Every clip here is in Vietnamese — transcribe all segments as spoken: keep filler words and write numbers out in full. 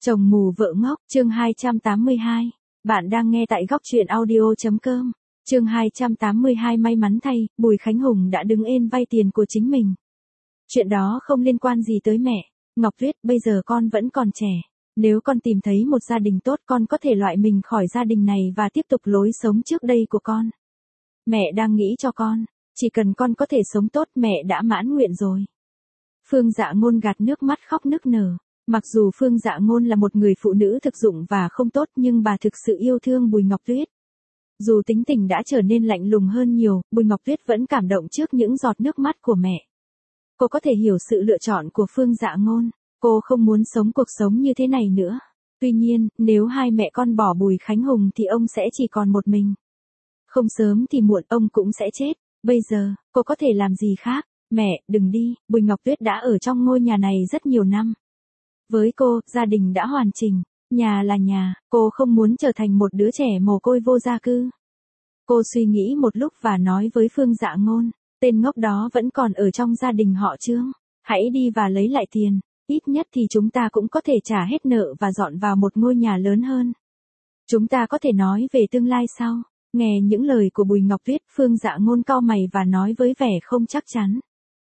Chồng mù vợ ngốc, chương hai trăm tám mươi hai. Bạn đang nghe tại góc truyện audio.com. Chương hai trăm tám mươi hai. May mắn thay, Bùi Khánh Hùng đã đứng ên vay tiền của chính mình. Chuyện đó không liên quan gì tới mẹ. Ngọc Tuyết, bây giờ con vẫn còn trẻ. Nếu con tìm thấy một gia đình tốt, con có thể loại mình khỏi gia đình này và tiếp tục lối sống trước đây của con. Mẹ đang nghĩ cho con. Chỉ cần con có thể sống tốt, mẹ đã mãn nguyện rồi. Phương Dạ Ngôn gạt nước mắt khóc nức nở. Mặc dù Phương Dạ Ngôn là một người phụ nữ thực dụng và không tốt, nhưng bà thực sự yêu thương Bùi Ngọc Tuyết. Dù tính tình đã trở nên lạnh lùng hơn nhiều, Bùi Ngọc Tuyết vẫn cảm động trước những giọt nước mắt của mẹ. Cô có thể hiểu sự lựa chọn của Phương Dạ Ngôn. Cô không muốn sống cuộc sống như thế này nữa. Tuy nhiên, nếu hai mẹ con bỏ Bùi Khánh Hùng thì ông sẽ chỉ còn một mình. Không sớm thì muộn ông cũng sẽ chết. Bây giờ, cô có thể làm gì khác? Mẹ, đừng đi. Bùi Ngọc Tuyết đã ở trong ngôi nhà này rất nhiều năm. Với cô, gia đình đã hoàn chỉnh. Nhà là nhà, cô không muốn trở thành một đứa trẻ mồ côi vô gia cư. Cô suy nghĩ một lúc và nói với Phương Dạ Ngôn, tên ngốc đó vẫn còn ở trong gia đình họ Trương. Hãy đi và lấy lại tiền, ít nhất thì chúng ta cũng có thể trả hết nợ và dọn vào một ngôi nhà lớn hơn. Chúng ta có thể nói về tương lai sau. Nghe những lời của Bùi Ngọc Tuyết, Phương Dạ Ngôn cau mày và nói với vẻ không chắc chắn.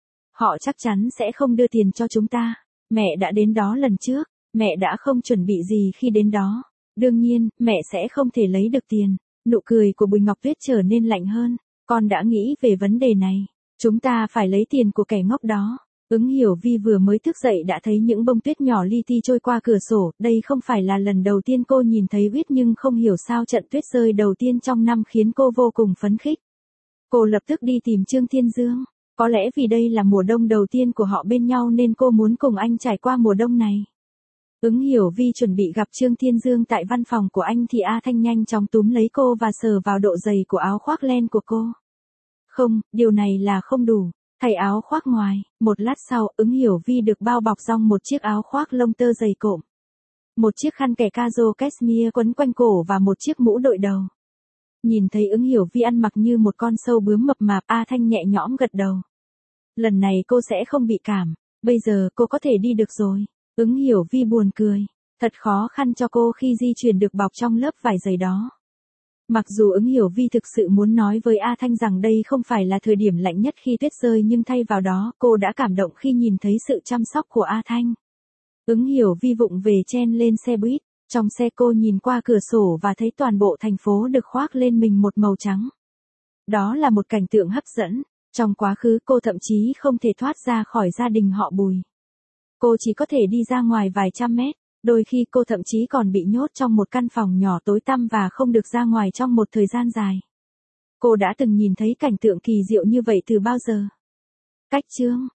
Họ chắc chắn sẽ không đưa tiền cho chúng ta. Mẹ đã đến đó lần trước, mẹ đã không chuẩn bị gì khi đến đó. Đương nhiên, mẹ sẽ không thể lấy được tiền. Nụ cười của Bùi Ngọc Tuyết trở nên lạnh hơn. Con đã nghĩ về vấn đề này. Chúng ta phải lấy tiền của kẻ ngốc đó. Ứng Hiểu Vi vừa mới thức dậy đã thấy những bông tuyết nhỏ li ti trôi qua cửa sổ. Đây không phải là lần đầu tiên cô nhìn thấy tuyết, nhưng không hiểu sao trận tuyết rơi đầu tiên trong năm khiến cô vô cùng phấn khích. Cô lập tức đi tìm Trương Thiên Dương. Có lẽ vì đây là mùa đông đầu tiên của họ bên nhau nên cô muốn cùng anh trải qua mùa đông này. Ứng Hiểu Vi chuẩn bị gặp Trương Thiên Dương tại văn phòng của anh thì A Thanh nhanh chóng túm lấy cô và sờ vào độ dày của áo khoác len của cô. Không, điều này là không đủ. Thay áo khoác ngoài, một lát sau, Ứng Hiểu Vi được bao bọc trong một chiếc áo khoác lông tơ dày cộm. Một chiếc khăn kẻ caro cashmere quấn quanh cổ và một chiếc mũ đội đầu. Nhìn thấy Ứng Hiểu Vi ăn mặc như một con sâu bướm mập mạp, A Thanh nhẹ nhõm gật đầu. Lần này cô sẽ không bị cảm, bây giờ cô có thể đi được rồi. Ứng Hiểu Vi buồn cười, thật khó khăn cho cô khi di chuyển được bọc trong lớp vải dày đó. Mặc dù Ứng Hiểu Vi thực sự muốn nói với A Thanh rằng đây không phải là thời điểm lạnh nhất khi tuyết rơi, nhưng thay vào đó, cô đã cảm động khi nhìn thấy sự chăm sóc của A Thanh. Ứng Hiểu Vi vụng về chen lên xe buýt. Trong xe cô nhìn qua cửa sổ và thấy toàn bộ thành phố được khoác lên mình một màu trắng. Đó là một cảnh tượng hấp dẫn. Trong quá khứ cô thậm chí không thể thoát ra khỏi gia đình họ Bùi. Cô chỉ có thể đi ra ngoài vài trăm mét. Đôi khi cô thậm chí còn bị nhốt trong một căn phòng nhỏ tối tăm và không được ra ngoài trong một thời gian dài. Cô đã từng nhìn thấy cảnh tượng kỳ diệu như vậy từ bao giờ? Cách Trương,